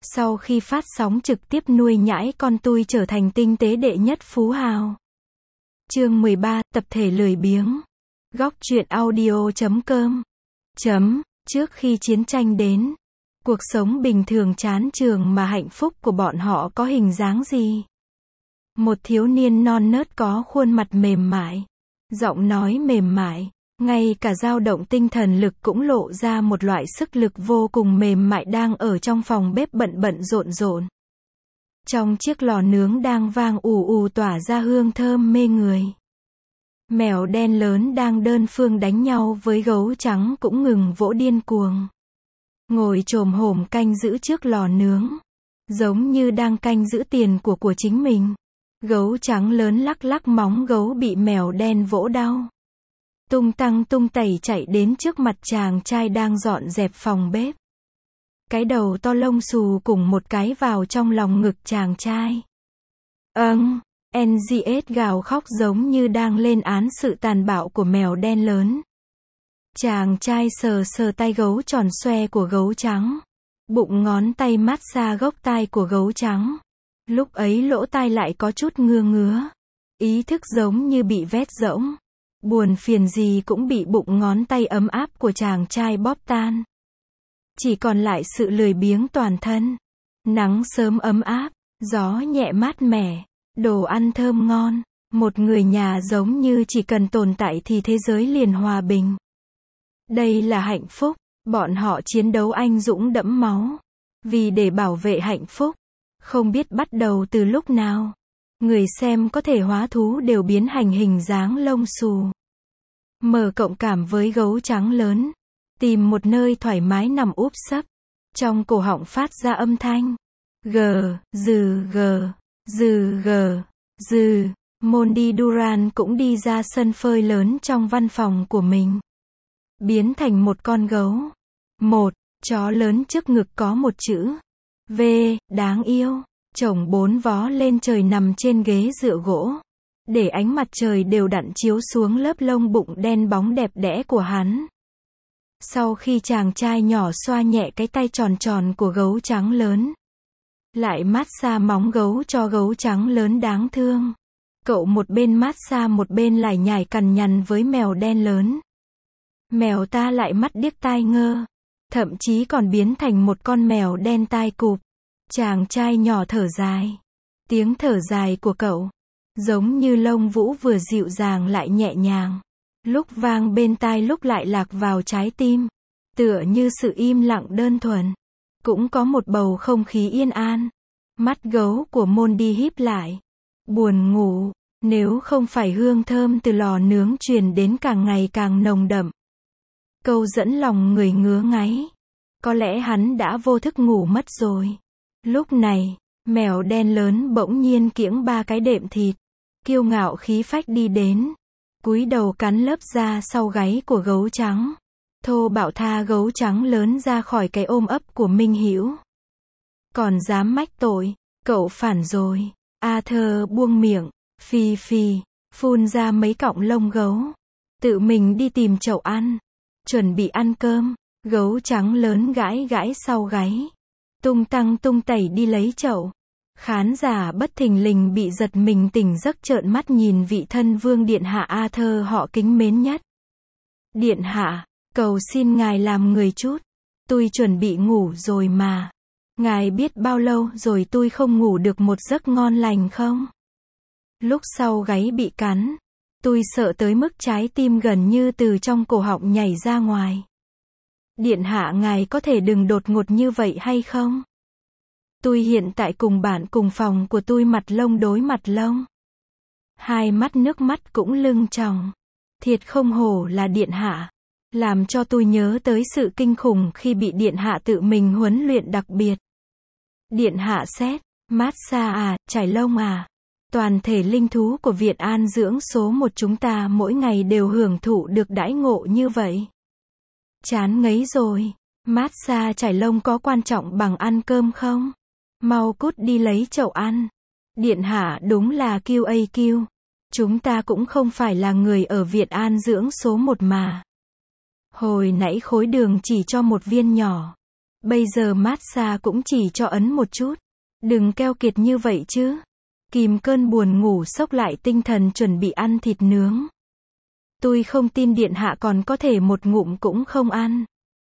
Sau khi phát sóng trực tiếp nuôi nhãi con tui trở thành tinh tế đệ nhất phú hào. Chương 13, tập thể lười biếng. Góc truyện audio.com. Trước khi chiến tranh đến, cuộc sống bình thường chán chường mà hạnh phúc của bọn họ có hình dáng gì? Một thiếu niên non nớt có khuôn mặt mềm mại, giọng nói mềm mại, ngay cả dao động tinh thần lực cũng lộ ra một loại sức lực vô cùng mềm mại đang ở trong phòng bếp bận bận rộn rộn. Trong chiếc lò nướng đang vang ù ù tỏa ra hương thơm mê người. Mèo đen lớn đang đơn phương đánh nhau với gấu trắng cũng ngừng vỗ điên cuồng. Ngồi chồm hổm canh giữ trước lò nướng, giống như đang canh giữ tiền của chính mình. Gấu trắng lớn lắc lắc móng gấu bị mèo đen vỗ đau. Tung tăng tung tẩy chạy đến trước mặt chàng trai đang dọn dẹp phòng bếp. Cái đầu to lông xù cùng một cái vào trong lòng ngực chàng trai. NGS gào khóc giống như đang lên án sự tàn bạo của mèo đen lớn. Chàng trai sờ sờ tay gấu tròn xoe của gấu trắng. Bụng ngón tay mát xa gốc tai của gấu trắng. Lúc ấy lỗ tai lại có chút ngứa ngứa. Ý thức giống như bị vét rỗng. Buồn phiền gì cũng bị bụng ngón tay ấm áp của chàng trai bóp tan. Chỉ còn lại sự lười biếng toàn thân. Nắng sớm ấm áp, gió nhẹ mát mẻ, đồ ăn thơm ngon. Một người nhà giống như chỉ cần tồn tại thì thế giới liền hòa bình. Đây là hạnh phúc, bọn họ chiến đấu anh dũng đẫm máu. Vì để bảo vệ hạnh phúc, không biết bắt đầu từ lúc nào. Người xem có thể hóa thú đều biến thành hình dáng lông xù. Mở cộng cảm với gấu trắng lớn. Tìm một nơi thoải mái nằm úp sấp. Trong cổ họng phát ra âm thanh. Dừ. Mondi Duran cũng đi ra sân phơi lớn trong văn phòng của mình. Biến thành một con gấu. Một chó lớn trước ngực có một chữ V, đáng yêu. Chồng 4 vó lên trời nằm trên ghế dựa gỗ. Để ánh mặt trời đều đặn chiếu xuống lớp lông bụng đen bóng đẹp đẽ của hắn. Sau khi chàng trai nhỏ xoa nhẹ cái tay tròn tròn của gấu trắng lớn. Lại mát xa móng gấu cho gấu trắng lớn đáng thương. Cậu một bên mát xa một bên lải nhải cằn nhằn với mèo đen lớn. Mèo ta lại mắt điếc tai ngơ. Thậm chí còn biến thành một con mèo đen tai cụp. Chàng trai nhỏ thở dài. Tiếng thở dài của cậu giống như lông vũ vừa dịu dàng lại nhẹ nhàng. Lúc vang bên tai lúc lại lạc vào trái tim. Tựa như sự im lặng đơn thuần. Cũng có một bầu không khí yên an. Mắt gấu của Mondi híp lại. Buồn ngủ. Nếu không phải hương thơm từ lò nướng truyền đến càng ngày càng nồng đậm. Câu dẫn lòng người ngứa ngáy. Có lẽ hắn đã vô thức ngủ mất rồi. Lúc này, mèo đen lớn bỗng nhiên kiễng 3 cái đệm thịt. Kiêu ngạo khí phách đi đến. Cúi đầu cắn lớp da sau gáy của gấu trắng. Thô bạo tha gấu trắng lớn ra khỏi cái ôm ấp của Minh Hữu. Còn dám mách tội, cậu phản rồi. Arthur buông miệng, phì, phun ra mấy cọng lông gấu. Tự mình đi tìm chậu ăn. Chuẩn bị ăn cơm. Gấu trắng lớn gãi gãi sau gáy. Tung tăng tung tẩy đi lấy chậu. Khán giả bất thình lình bị giật mình tỉnh giấc trợn mắt nhìn vị thân vương điện hạ Arthur họ kính mến nhất. Điện hạ, cầu xin ngài làm người chút. Tôi chuẩn bị ngủ rồi mà. Ngài biết bao lâu rồi tôi không ngủ được một giấc ngon lành không? Lúc sau gáy bị cắn, tôi sợ tới mức trái tim gần như từ trong cổ họng nhảy ra ngoài. Điện hạ ngài có thể đừng đột ngột như vậy hay không? Tôi hiện tại cùng bạn cùng phòng của tôi mặt lông đối mặt lông. Hai mắt nước mắt cũng lưng tròng. Thiệt không hổ là điện hạ. Làm cho tôi nhớ tới sự kinh khủng khi bị điện hạ tự mình huấn luyện đặc biệt. Điện hạ xét, massage à, chải lông à. Toàn thể linh thú của Viện An dưỡng số 1 chúng ta mỗi ngày đều hưởng thụ được đãi ngộ như vậy. Chán ngấy rồi. Massage chải lông có quan trọng bằng ăn cơm không? Mau cút đi lấy chậu ăn. Điện hạ đúng là QAQ. Chúng ta cũng không phải là người ở Viện An dưỡng số 1 mà. Hồi nãy khối đường chỉ cho một viên nhỏ. Bây giờ massage cũng chỉ cho ấn một chút. Đừng keo kiệt như vậy chứ. Kìm cơn buồn ngủ xốc lại tinh thần chuẩn bị ăn thịt nướng. Tôi không tin điện hạ còn có thể một ngụm cũng không ăn.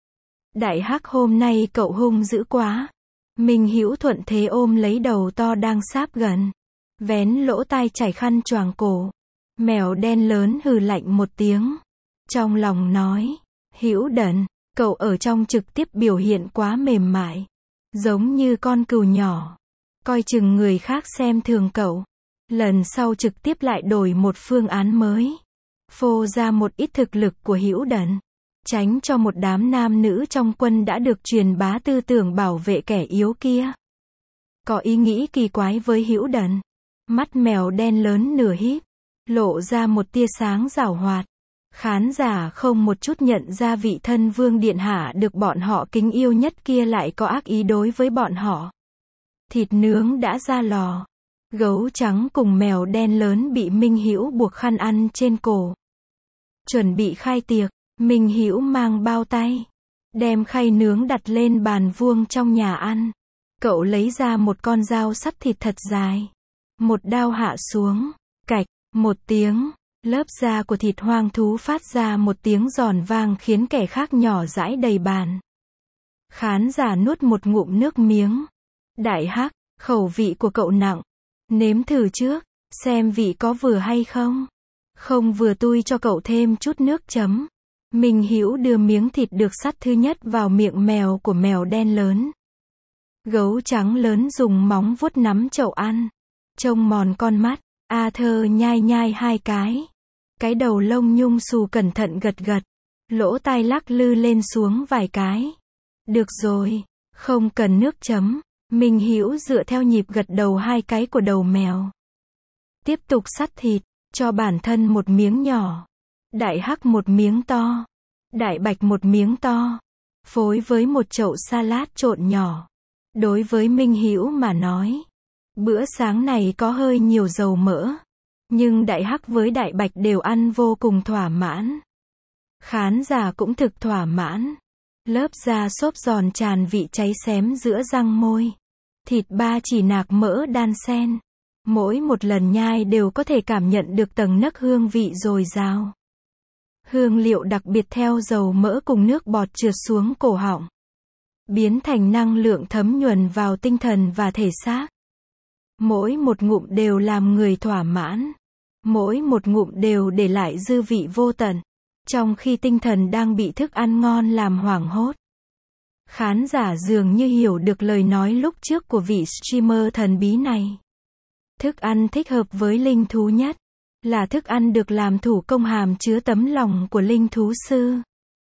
Đại Hắc, hôm nay cậu hung dữ quá. Minh Hữu thuận thế ôm lấy đầu to đang sáp gần. Vén lỗ tai trải khăn choàng cổ. Mèo đen lớn hừ lạnh một tiếng. Trong lòng nói, Hữu Đần, cậu ở trong trực tiếp biểu hiện quá mềm mại. Giống như con cừu nhỏ. Coi chừng người khác xem thường cậu. Lần sau trực tiếp lại đổi một phương án mới. Phô ra một ít thực lực của Hữu Đần. Tránh cho một đám nam nữ trong quân đã được truyền bá tư tưởng bảo vệ kẻ yếu kia. Có ý nghĩ kỳ quái với Hữu Đần. Mắt mèo đen lớn nửa híp. Lộ ra một tia sáng giảo hoạt. Khán giả không một chút nhận ra vị thân vương điện hạ được bọn họ kính yêu nhất kia lại có ác ý đối với bọn họ. Thịt nướng đã ra lò. Gấu trắng cùng mèo đen lớn bị Minh Hữu buộc khăn ăn trên cổ. Chuẩn bị khai tiệc, Minh Hữu mang bao tay. Đem khay nướng đặt lên bàn vuông trong nhà ăn. Cậu lấy ra một con dao sắt thịt thật dài. Một đao hạ xuống. Cạch, một tiếng. Lớp da của thịt hoang thú phát ra một tiếng giòn vang khiến kẻ khác nhỏ dãi đầy bàn. Khán giả nuốt một ngụm nước miếng. Đại Hắc, khẩu vị của cậu nặng. Nếm thử trước, xem vị có vừa hay không. Không vừa tôi cho cậu thêm chút nước chấm. Minh Hữu đưa miếng thịt được sắt thứ nhất vào miệng mèo của mèo đen lớn. Gấu trắng lớn dùng móng vuốt nắm chậu ăn. Trông mòn con mắt, Arthur nhai nhai hai cái. Cái đầu lông nhung xù cẩn thận gật gật. Lỗ tai lắc lư lên xuống vài cái. Được rồi, không cần nước chấm. Minh Hữu dựa theo nhịp gật đầu hai cái của đầu mèo. Tiếp tục sắt thịt, cho bản thân một miếng nhỏ. Đại Hắc một miếng to. Đại Bạch một miếng to. Phối với một chậu salad trộn nhỏ. Đối với Minh Hữu mà nói, bữa sáng này có hơi nhiều dầu mỡ. Nhưng Đại Hắc với Đại Bạch đều ăn vô cùng thỏa mãn. Khán giả cũng thực thỏa mãn. Lớp da xốp giòn tràn vị cháy xém giữa răng môi. Thịt ba chỉ nạc mỡ đan xen. Mỗi một lần nhai đều có thể cảm nhận được tầng nấc hương vị dồi dào. Hương liệu đặc biệt theo dầu mỡ cùng nước bọt trượt xuống cổ họng. Biến thành năng lượng thấm nhuần vào tinh thần và thể xác. Mỗi một ngụm đều làm người thỏa mãn. Mỗi một ngụm đều để lại dư vị vô tận. Trong khi tinh thần đang bị thức ăn ngon làm hoảng hốt. Khán giả dường như hiểu được lời nói lúc trước của vị streamer thần bí này. Thức ăn thích hợp với linh thú nhất. Là thức ăn được làm thủ công hàm chứa tấm lòng của linh thú sư.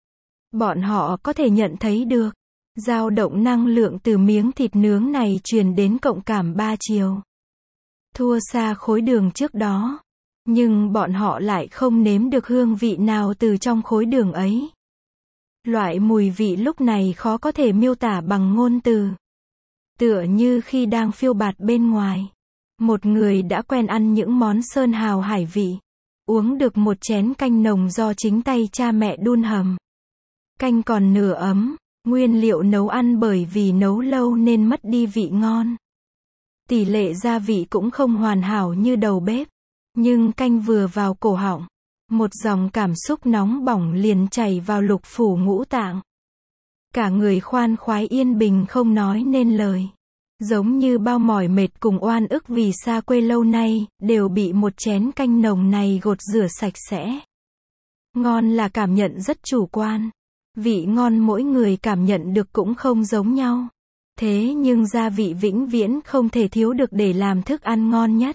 Bọn họ có thể nhận thấy được. Dao động năng lượng từ miếng thịt nướng này truyền đến cộng cảm ba chiều. Thua xa khối đường trước đó. Nhưng bọn họ lại không nếm được hương vị nào từ trong khối đường ấy. Loại mùi vị lúc này khó có thể miêu tả bằng ngôn từ. Tựa như khi đang phiêu bạt bên ngoài. Một người đã quen ăn những món sơn hào hải vị. Uống được một chén canh nồng do chính tay cha mẹ đun hầm. Canh còn nửa ấm. Nguyên liệu nấu ăn bởi vì nấu lâu nên mất đi vị ngon. Tỷ lệ gia vị cũng không hoàn hảo như đầu bếp. Nhưng canh vừa vào cổ họng. Một dòng cảm xúc nóng bỏng liền chảy vào lục phủ ngũ tạng. Cả người khoan khoái yên bình không nói nên lời. Giống như bao mỏi mệt cùng oan ức vì xa quê lâu nay, đều bị một chén canh nồng này gột rửa sạch sẽ. Ngon là cảm nhận rất chủ quan. Vị ngon mỗi người cảm nhận được cũng không giống nhau. Thế nhưng gia vị vĩnh viễn không thể thiếu được để làm thức ăn ngon nhất.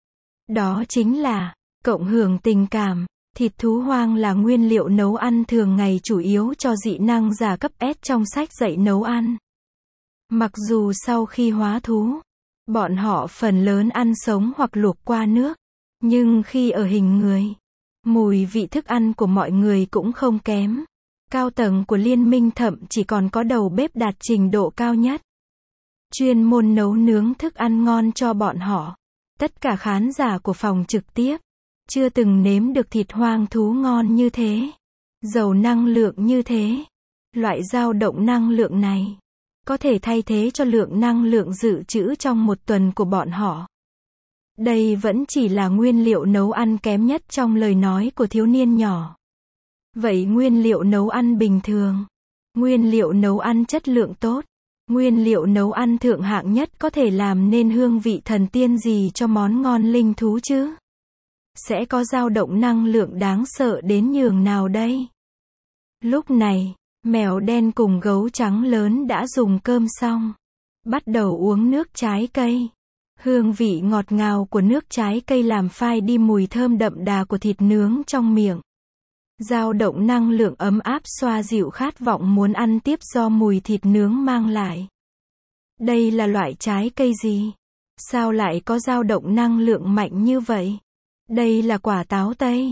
Đó chính là cộng hưởng tình cảm. Thịt thú hoang là nguyên liệu nấu ăn thường ngày chủ yếu cho dị năng giả cấp S trong sách dạy nấu ăn. Mặc dù sau khi hóa thú, bọn họ phần lớn ăn sống hoặc luộc qua nước, nhưng khi ở hình người, mùi vị thức ăn của mọi người cũng không kém. Cao tầng của liên minh thậm chỉ còn có đầu bếp đạt trình độ cao nhất. Chuyên môn nấu nướng thức ăn ngon cho bọn họ. Tất cả khán giả của phòng trực tiếp chưa từng nếm được thịt hoang thú ngon như thế, giàu năng lượng như thế. Loại dao động năng lượng này có thể thay thế cho lượng năng lượng dự trữ trong một tuần của bọn họ. Đây vẫn chỉ là nguyên liệu nấu ăn kém nhất trong lời nói của thiếu niên nhỏ. Vậy nguyên liệu nấu ăn bình thường, nguyên liệu nấu ăn chất lượng tốt, nguyên liệu nấu ăn thượng hạng nhất có thể làm nên hương vị thần tiên gì cho món ngon linh thú chứ? Sẽ có dao động năng lượng đáng sợ đến nhường nào đây? Lúc này, mèo đen cùng gấu trắng lớn đã dùng cơm xong, bắt đầu uống nước trái cây. Hương vị ngọt ngào của nước trái cây làm phai đi mùi thơm đậm đà của thịt nướng trong miệng. Dao động năng lượng ấm áp xoa dịu khát vọng muốn ăn tiếp do mùi thịt nướng mang lại. Đây là loại trái cây gì? Sao lại có dao động năng lượng mạnh như vậy? Đây là quả táo Tây.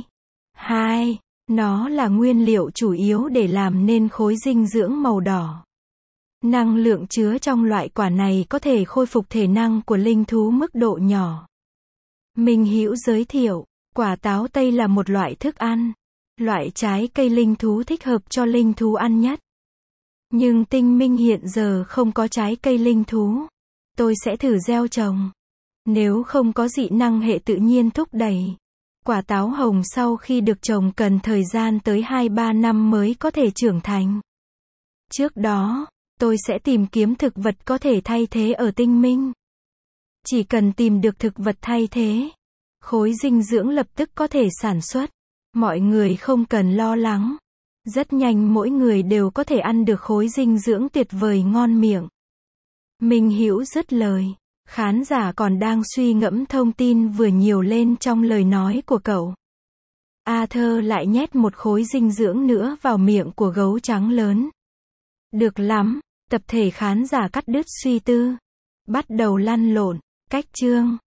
2. Nó là nguyên liệu chủ yếu để làm nên khối dinh dưỡng màu đỏ. Năng lượng chứa trong loại quả này có thể khôi phục thể năng của linh thú mức độ nhỏ. Minh Hữu giới thiệu, quả táo Tây là một loại thức ăn, loại trái cây linh thú thích hợp cho linh thú ăn nhất. Nhưng Tinh Minh hiện giờ không có trái cây linh thú. Tôi sẽ thử gieo trồng. Nếu không có dị năng hệ tự nhiên thúc đẩy, quả táo hồng sau khi được trồng cần thời gian tới 2-3 năm mới có thể trưởng thành. Trước đó, tôi sẽ tìm kiếm thực vật có thể thay thế ở Tinh Minh. Chỉ cần tìm được thực vật thay thế, khối dinh dưỡng lập tức có thể sản xuất. Mọi người không cần lo lắng. Rất nhanh mỗi người đều có thể ăn được khối dinh dưỡng tuyệt vời ngon miệng. Minh Hữu dứt lời. Khán giả còn đang suy ngẫm thông tin vừa nhiều lên trong lời nói của cậu. Arthur lại nhét một khối dinh dưỡng nữa vào miệng của gấu trắng lớn. Được lắm, tập thể khán giả cắt đứt suy tư. Bắt đầu lăn lộn. Cách chương